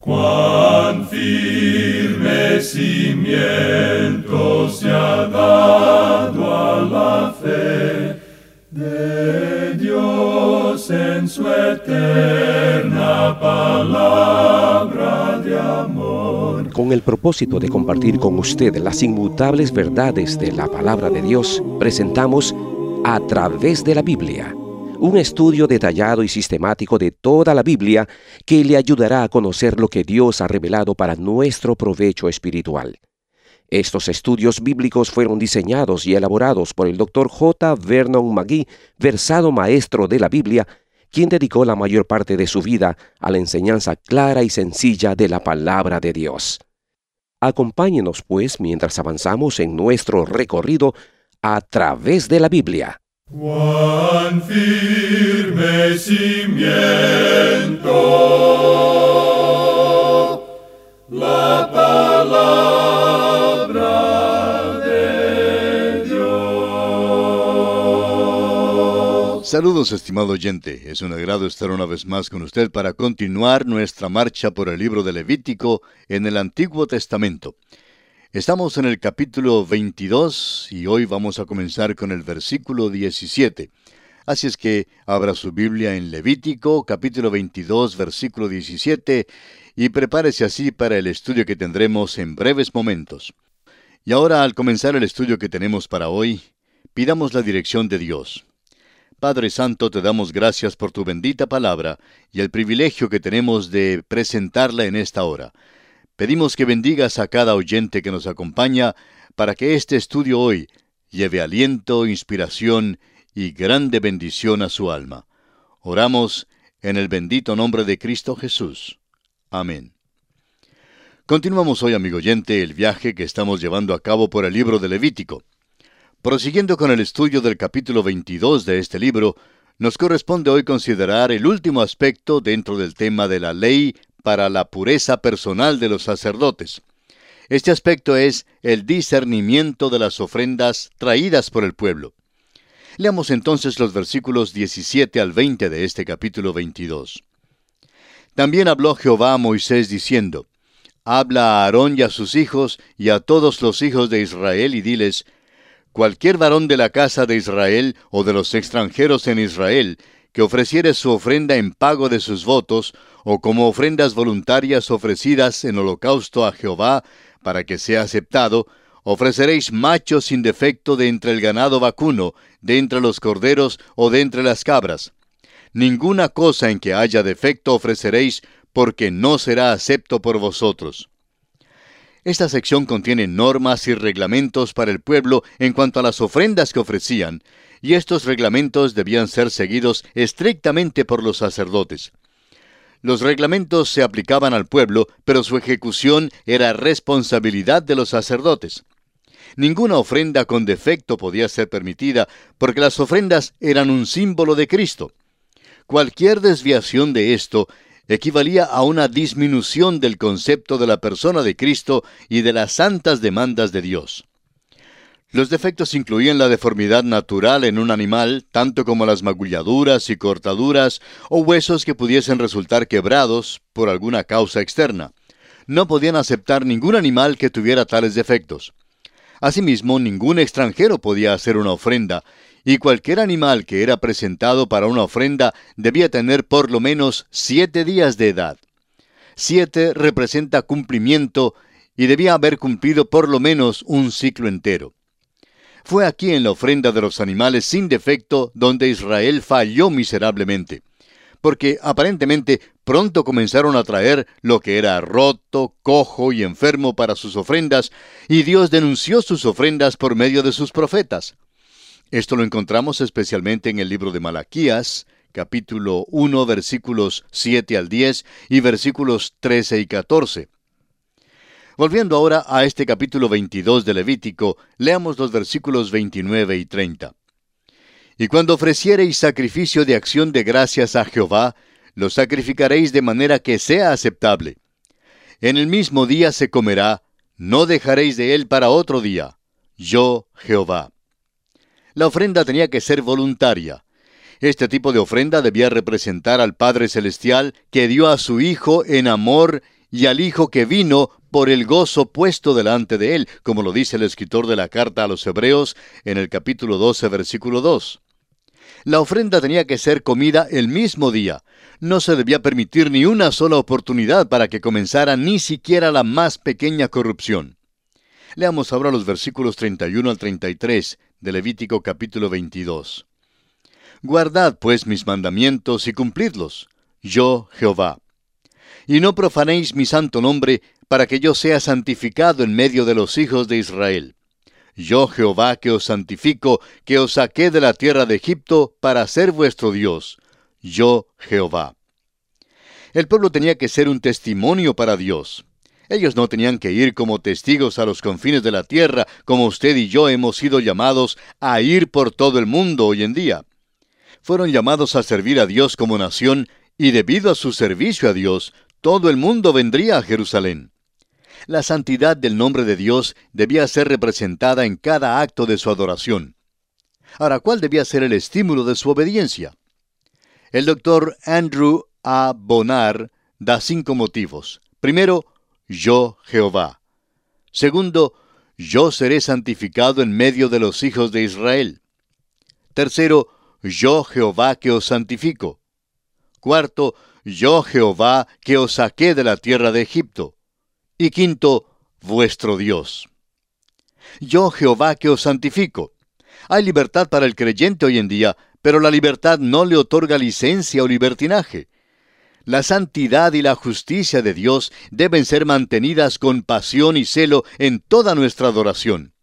Cuán firme cimiento se ha dado a la fe de Dios en su eterna palabra de amor. Con el propósito de compartir con usted las inmutables verdades de la palabra de Dios, presentamos A Través de la Biblia, un estudio detallado y sistemático de toda la Biblia que le ayudará a conocer lo que Dios ha revelado para nuestro provecho espiritual. Estos estudios bíblicos fueron diseñados y elaborados por el Dr. J. Vernon McGee, versado maestro de la Biblia, quien dedicó la mayor parte de su vida a la enseñanza clara y sencilla de la palabra de Dios. Acompáñenos, pues, mientras avanzamos en nuestro recorrido a través de la Biblia. Cuán firme cimiento la palabra de Dios. Saludos, estimado oyente. Es un agrado estar una vez más con usted para continuar nuestra marcha por el libro de Levítico en el Antiguo Testamento. Estamos en el capítulo 22 y hoy vamos a comenzar con el versículo 17. Así es que abra su Biblia en Levítico, capítulo 22, versículo 17, y prepárese así para el estudio que tendremos en breves momentos. Y ahora, al comenzar el estudio que tenemos para hoy, pidamos la dirección de Dios. Padre Santo, te damos gracias por tu bendita palabra y el privilegio que tenemos de presentarla en esta hora. Pedimos que bendigas a cada oyente que nos acompaña para que este estudio hoy lleve aliento, inspiración y grande bendición a su alma. Oramos en el bendito nombre de Cristo Jesús. Amén. Continuamos hoy, amigo oyente, el viaje que estamos llevando a cabo por el libro de Levítico. Prosiguiendo con el estudio del capítulo 22 de este libro, nos corresponde hoy considerar el último aspecto dentro del tema de la ley para la pureza personal de los sacerdotes. Este aspecto es el discernimiento de las ofrendas traídas por el pueblo. Leamos entonces los versículos 17 al 20 de este capítulo 22. También habló Jehová a Moisés diciendo: Habla a Aarón y a sus hijos y a todos los hijos de Israel y diles: Cualquier varón de la casa de Israel o de los extranjeros en Israel que ofreciere su ofrenda en pago de sus votos, o como ofrendas voluntarias ofrecidas en holocausto a Jehová, para que sea aceptado, ofreceréis machos sin defecto de entre el ganado vacuno, de entre los corderos o de entre las cabras. Ninguna cosa en que haya defecto ofreceréis, porque no será acepto por vosotros. Esta sección contiene normas y reglamentos para el pueblo en cuanto a las ofrendas que ofrecían, y estos reglamentos debían ser seguidos estrictamente por los sacerdotes. Los reglamentos se aplicaban al pueblo, pero su ejecución era responsabilidad de los sacerdotes. Ninguna ofrenda con defecto podía ser permitida, porque las ofrendas eran un símbolo de Cristo. Cualquier desviación de esto equivalía a una disminución del concepto de la persona de Cristo y de las santas demandas de Dios. Los defectos incluían la deformidad natural en un animal, tanto como las magulladuras y cortaduras o huesos que pudiesen resultar quebrados por alguna causa externa. No podían aceptar ningún animal que tuviera tales defectos. Asimismo, ningún extranjero podía hacer una ofrenda, y cualquier animal que era presentado para una ofrenda debía tener por lo menos 7 días de edad. 7 representa cumplimiento y debía haber cumplido por lo menos un ciclo entero. Fue aquí en la ofrenda de los animales sin defecto donde Israel falló miserablemente, porque aparentemente pronto comenzaron a traer lo que era roto, cojo y enfermo para sus ofrendas, y Dios denunció sus ofrendas por medio de sus profetas. Esto lo encontramos especialmente en el libro de Malaquías, capítulo 1, versículos 7 al 10 y versículos 13 y 14. Volviendo ahora a este capítulo 22 de Levítico, leamos los versículos 29 y 30. Y cuando ofreciereis sacrificio de acción de gracias a Jehová, lo sacrificaréis de manera que sea aceptable. En el mismo día se comerá, no dejaréis de él para otro día. Yo, Jehová. La ofrenda tenía que ser voluntaria. Este tipo de ofrenda debía representar al Padre Celestial que dio a su Hijo en amor y al Hijo que vino por el gozo puesto delante de él, como lo dice el escritor de la carta a los Hebreos en el capítulo 12, versículo 2. La ofrenda tenía que ser comida el mismo día. No se debía permitir ni una sola oportunidad para que comenzara ni siquiera la más pequeña corrupción. Leamos ahora los versículos 31 al 33 de Levítico capítulo 22. Guardad pues mis mandamientos y cumplidlos, yo Jehová. Y no profanéis mi santo nombre, para que yo sea santificado en medio de los hijos de Israel. Yo Jehová que os santifico, que os saqué de la tierra de Egipto para ser vuestro Dios. Yo Jehová. El pueblo tenía que ser un testimonio para Dios. Ellos no tenían que ir como testigos a los confines de la tierra, como usted y yo hemos sido llamados a ir por todo el mundo hoy en día. Fueron llamados a servir a Dios como nación, y debido a su servicio a Dios, todo el mundo vendría a Jerusalén. La santidad del nombre de Dios debía ser representada en cada acto de su adoración. Ahora, ¿cuál debía ser el estímulo de su obediencia? El doctor Andrew A. Bonar da 5 motivos. Primero, yo Jehová. Segundo, yo seré santificado en medio de los hijos de Israel. Tercero, yo Jehová que os santifico. Cuarto, yo Jehová que os saqué de la tierra de Egipto. Y quinto, vuestro Dios. Yo Jehová que os santifico. Hay libertad para el creyente hoy en día, pero la libertad no le otorga licencia o libertinaje. La santidad y la justicia de Dios deben ser mantenidas con pasión y celo en toda nuestra adoración.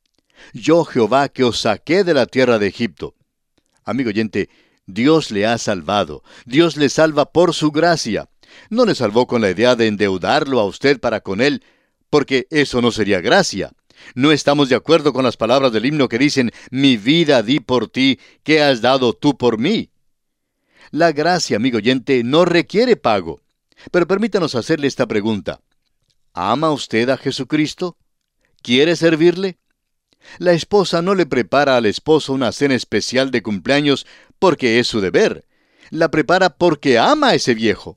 Yo Jehová que os saqué de la tierra de Egipto. Amigo oyente, Dios le ha salvado. Dios le salva por su gracia. No le salvó con la idea de endeudarlo a usted para con él, porque eso no sería gracia. No estamos de acuerdo con las palabras del himno que dicen, mi vida di por ti, ¿qué has dado tú por mí? La gracia, amigo oyente, no requiere pago. Pero permítanos hacerle esta pregunta. ¿Ama usted a Jesucristo? ¿Quiere servirle? La esposa no le prepara al esposo una cena especial de cumpleaños porque es su deber. La prepara porque ama a ese viejo.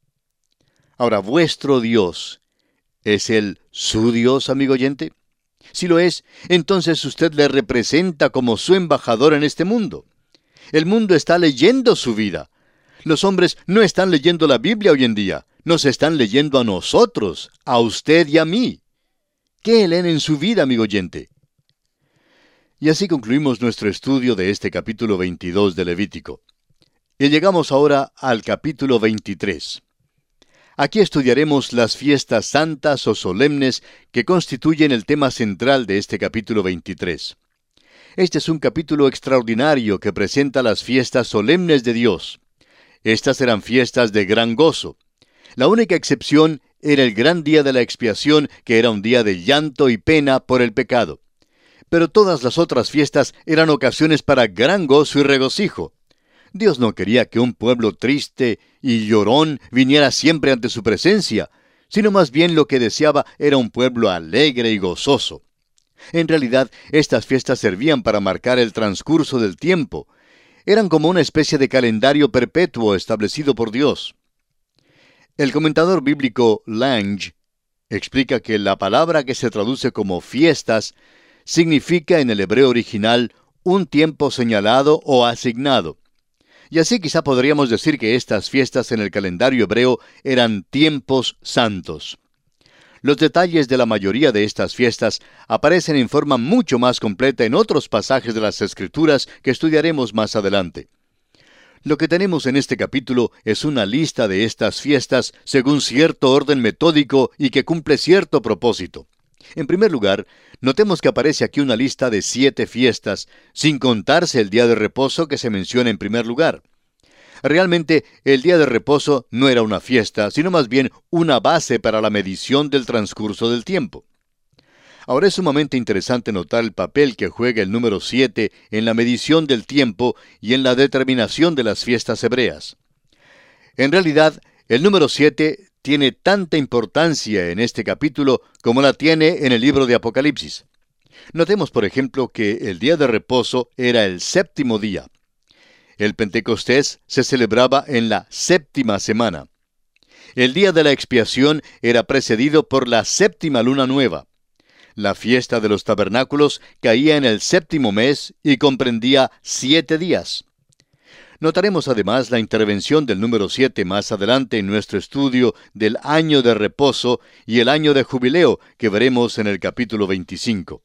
Ahora, vuestro Dios, ¿es Él su Dios, amigo oyente? Si lo es, entonces usted le representa como su embajador en este mundo. El mundo está leyendo su vida. Los hombres no están leyendo la Biblia hoy en día. Nos están leyendo a nosotros, a usted y a mí. ¿Qué leen en su vida, amigo oyente? Y así concluimos nuestro estudio de este capítulo 22 de Levítico. Y llegamos ahora al capítulo 23. Aquí estudiaremos las fiestas santas o solemnes que constituyen el tema central de este capítulo 23. Este es un capítulo extraordinario que presenta las fiestas solemnes de Dios. Estas eran fiestas de gran gozo. La única excepción era el gran día de la expiación, que era un día de llanto y pena por el pecado. Pero todas las otras fiestas eran ocasiones para gran gozo y regocijo. Dios no quería que un pueblo triste y llorón viniera siempre ante su presencia, sino más bien lo que deseaba era un pueblo alegre y gozoso. En realidad, estas fiestas servían para marcar el transcurso del tiempo. Eran como una especie de calendario perpetuo establecido por Dios. El comentador bíblico Lange explica que la palabra que se traduce como fiestas significa en el hebreo original un tiempo señalado o asignado. Y así quizá podríamos decir que estas fiestas en el calendario hebreo eran tiempos santos. Los detalles de la mayoría de estas fiestas aparecen en forma mucho más completa en otros pasajes de las Escrituras que estudiaremos más adelante. Lo que tenemos en este capítulo es una lista de estas fiestas según cierto orden metódico y que cumple cierto propósito. En primer lugar, notemos que aparece aquí una lista de 7 fiestas, sin contarse el día de reposo que se menciona en primer lugar. Realmente, el día de reposo no era una fiesta, sino más bien una base para la medición del transcurso del tiempo. Ahora es sumamente interesante notar el papel que juega el número 7 en la medición del tiempo y en la determinación de las fiestas hebreas. En realidad, el número 7 tiene tanta importancia en este capítulo como la tiene en el libro de Apocalipsis. Notemos, por ejemplo, que el día de reposo era el 7º día. El Pentecostés se celebraba en la 7ª semana. El día de la expiación era precedido por la séptima luna nueva. La fiesta de los tabernáculos caía en el séptimo mes y comprendía 7 días. Notaremos además la intervención del número 7 más adelante en nuestro estudio del año de reposo y el año de jubileo que veremos en el capítulo 25.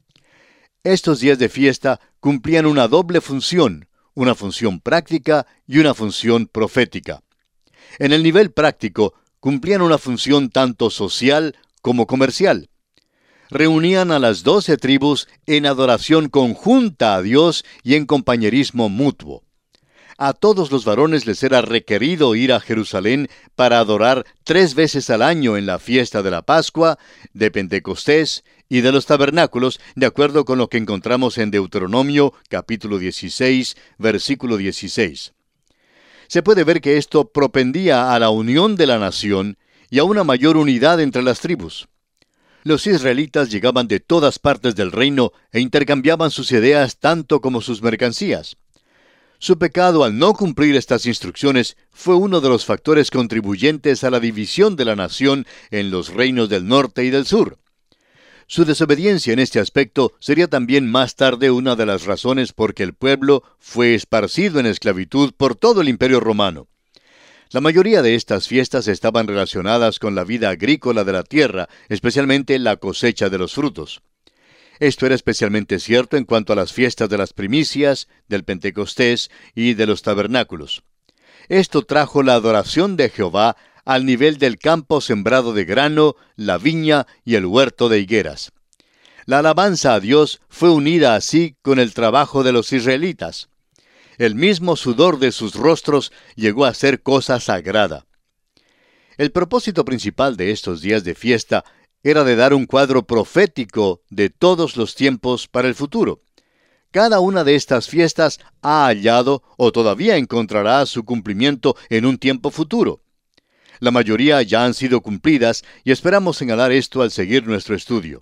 Estos días de fiesta cumplían una doble función, una función práctica y una función profética. En el nivel práctico, cumplían una función tanto social como comercial. Reunían a las 12 tribus en adoración conjunta a Dios y en compañerismo mutuo. A todos los varones les era requerido ir a Jerusalén para adorar 3 veces al año en la fiesta de la Pascua, de Pentecostés y de los tabernáculos, de acuerdo con lo que encontramos en Deuteronomio capítulo 16, versículo 16. Se puede ver que esto propendía a la unión de la nación y a una mayor unidad entre las tribus. Los israelitas llegaban de todas partes del reino e intercambiaban sus ideas tanto como sus mercancías. Su pecado al no cumplir estas instrucciones fue uno de los factores contribuyentes a la división de la nación en los reinos del norte y del sur. Su desobediencia en este aspecto sería también más tarde una de las razones por que el pueblo fue esparcido en esclavitud por todo el Imperio Romano. La mayoría de estas fiestas estaban relacionadas con la vida agrícola de la tierra, especialmente la cosecha de los frutos. Esto era especialmente cierto en cuanto a las fiestas de las primicias, del Pentecostés y de los tabernáculos. Esto trajo la adoración de Jehová al nivel del campo sembrado de grano, la viña y el huerto de higueras. La alabanza a Dios fue unida así con el trabajo de los israelitas. El mismo sudor de sus rostros llegó a ser cosa sagrada. El propósito principal de estos días de fiesta era de dar un cuadro profético de todos los tiempos para el futuro. Cada una de estas fiestas ha hallado o todavía encontrará su cumplimiento en un tiempo futuro. La mayoría ya han sido cumplidas y esperamos señalar esto al seguir nuestro estudio.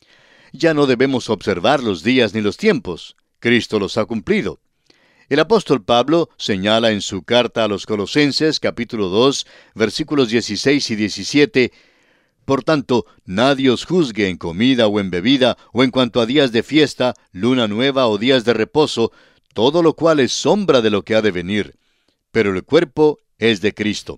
Ya no debemos observar los días ni los tiempos. Cristo los ha cumplido. El apóstol Pablo señala en su carta a los Colosenses, capítulo 2, versículos 16 y 17, Por tanto, nadie os juzgue en comida o en bebida, o en cuanto a días de fiesta, luna nueva o días de reposo, todo lo cual es sombra de lo que ha de venir. Pero el cuerpo es de Cristo.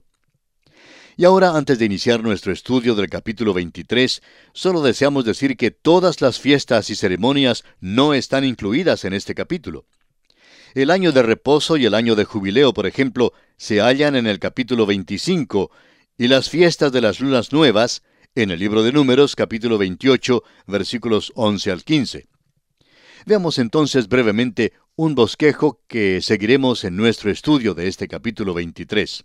Y ahora, antes de iniciar nuestro estudio del capítulo 23, solo deseamos decir que todas las fiestas y ceremonias no están incluidas en este capítulo. El año de reposo y el año de jubileo, por ejemplo, se hallan en el capítulo 25, y las fiestas de las lunas nuevas, en el libro de Números, capítulo 28, versículos 11 al 15. Veamos entonces brevemente un bosquejo que seguiremos en nuestro estudio de este capítulo 23.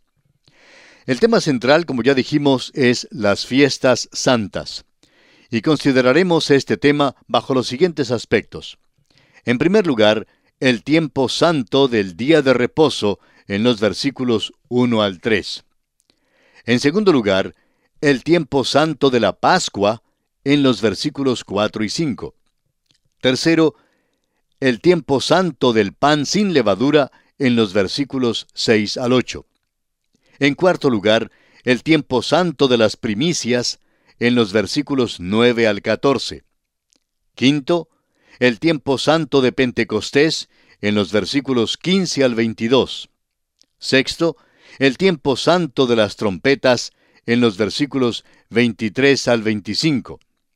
El tema central, como ya dijimos, es las fiestas santas. Y consideraremos este tema bajo los siguientes aspectos. En primer lugar, el tiempo santo del día de reposo en los versículos 1 al 3. En segundo lugar, el tiempo santo de la Pascua en los versículos 4 y 5. Tercero, el tiempo santo del pan sin levadura en los versículos 6 al 8. En cuarto lugar, el tiempo santo de las primicias en los versículos 9 al 14. Quinto, el tiempo santo de Pentecostés en los versículos 15 al 22. Sexto, el tiempo santo de las trompetas en los versículos 23 al 25.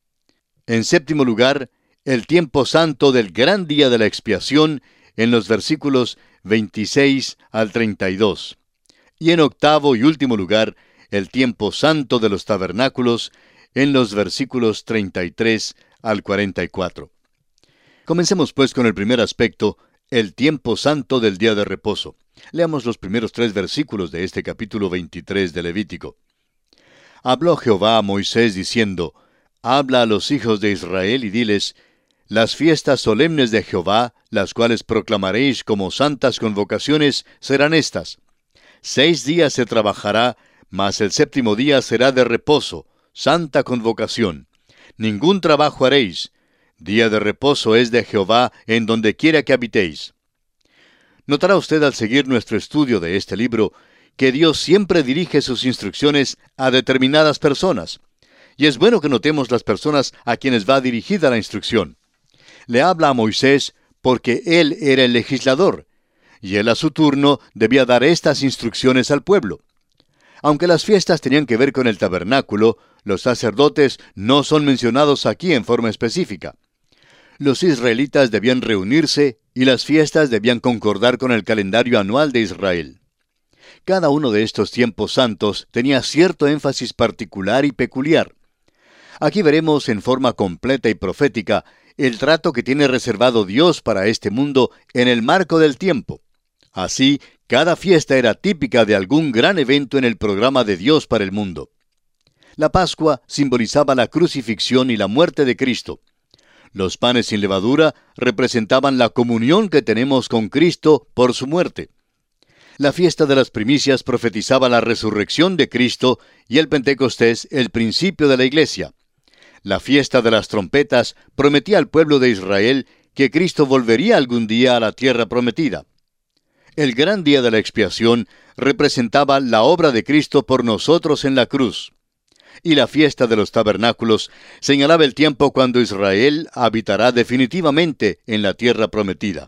En séptimo lugar, el tiempo santo del gran día de la expiación en los versículos 26 al 32. Y en octavo y último lugar, el tiempo santo de los tabernáculos en los versículos 33 al 44. Comencemos pues con el primer aspecto, el tiempo santo del día de reposo. Leamos los primeros 3 versículos de este capítulo 23 de Levítico. Habló Jehová a Moisés diciendo, Habla a los hijos de Israel y diles, Las fiestas solemnes de Jehová, las cuales proclamaréis como santas convocaciones, serán estas. 6 días se trabajará, mas el séptimo día será de reposo, santa convocación. Ningún trabajo haréis. Día de reposo es de Jehová en donde quiera que habitéis. Notará usted al seguir nuestro estudio de este libro que Dios siempre dirige sus instrucciones a determinadas personas. Y es bueno que notemos las personas a quienes va dirigida la instrucción. Le habla a Moisés porque él era el legislador, y él a su turno debía dar estas instrucciones al pueblo. Aunque las fiestas tenían que ver con el tabernáculo, los sacerdotes no son mencionados aquí en forma específica. Los israelitas debían reunirse y las fiestas debían concordar con el calendario anual de Israel. Cada uno de estos tiempos santos tenía cierto énfasis particular y peculiar. Aquí veremos en forma completa y profética el trato que tiene reservado Dios para este mundo en el marco del tiempo. Así, cada fiesta era típica de algún gran evento en el programa de Dios para el mundo. La Pascua simbolizaba la crucifixión y la muerte de Cristo. Los panes sin levadura representaban la comunión que tenemos con Cristo por su muerte. La fiesta de las primicias profetizaba la resurrección de Cristo y el Pentecostés el principio de la iglesia. La fiesta de las trompetas prometía al pueblo de Israel que Cristo volvería algún día a la tierra prometida. El gran día de la expiación representaba la obra de Cristo por nosotros en la cruz. Y la fiesta de los tabernáculos señalaba el tiempo cuando Israel habitará definitivamente en la tierra prometida.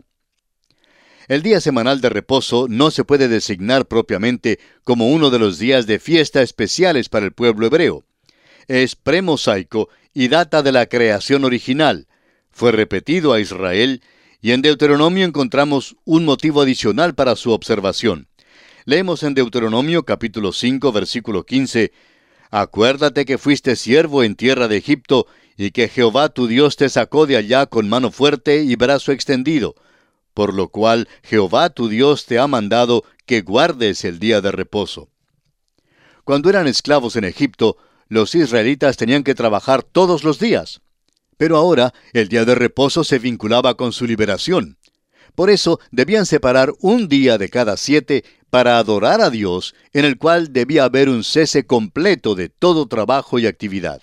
El día semanal de reposo no se puede designar propiamente como uno de los días de fiesta especiales para el pueblo hebreo. Es premosaico y data de la creación original. Fue repetido a Israel y en Deuteronomio encontramos un motivo adicional para su observación. Leemos en Deuteronomio capítulo 5 versículo 15: Acuérdate que fuiste siervo en tierra de Egipto y que Jehová tu Dios te sacó de allá con mano fuerte y brazo extendido, por lo cual Jehová tu Dios te ha mandado que guardes el día de reposo. Cuando eran esclavos en Egipto, los israelitas tenían que trabajar todos los días. Pero ahora el día de reposo se vinculaba con su liberación. Por eso debían separar un día de cada 7 para adorar a Dios, en el cual debía haber un cese completo de todo trabajo y actividad.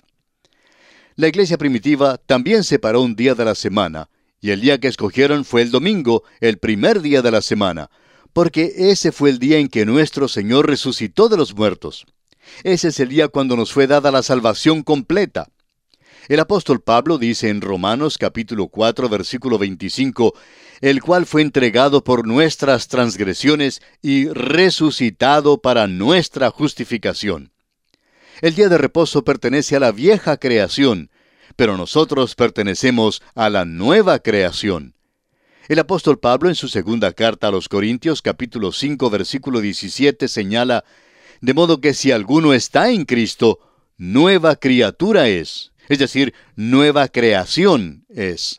La iglesia primitiva también separó un día de la semana, y el día que escogieron fue el domingo, el primer día de la semana, porque ese fue el día en que nuestro Señor resucitó de los muertos. Ese es el día cuando nos fue dada la salvación completa. El apóstol Pablo dice en Romanos capítulo 4 versículo 25, el cual fue entregado por nuestras transgresiones y resucitado para nuestra justificación. El día de reposo pertenece a la vieja creación, pero nosotros pertenecemos a la nueva creación. El apóstol Pablo en su segunda carta a los Corintios capítulo 5 versículo 17 señala, de modo que si alguno está en Cristo, nueva criatura es decir, nueva creación es.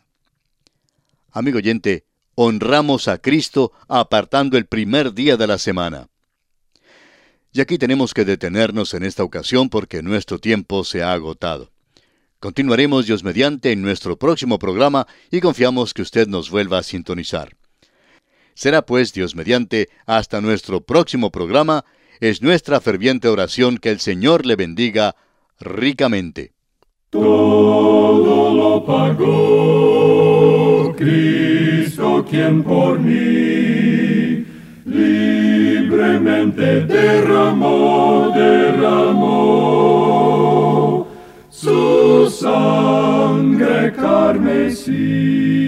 Amigo oyente, honramos a Cristo apartando el primer día de la semana. Y aquí tenemos que detenernos en esta ocasión porque nuestro tiempo se ha agotado. Continuaremos Dios mediante en nuestro próximo programa y confiamos que usted nos vuelva a sintonizar. Será pues Dios mediante hasta nuestro próximo programa. Es nuestra ferviente oración que el Señor le bendiga ricamente. Todo lo pagó Cristo, quien por mí libremente derramó su sangre carmesí.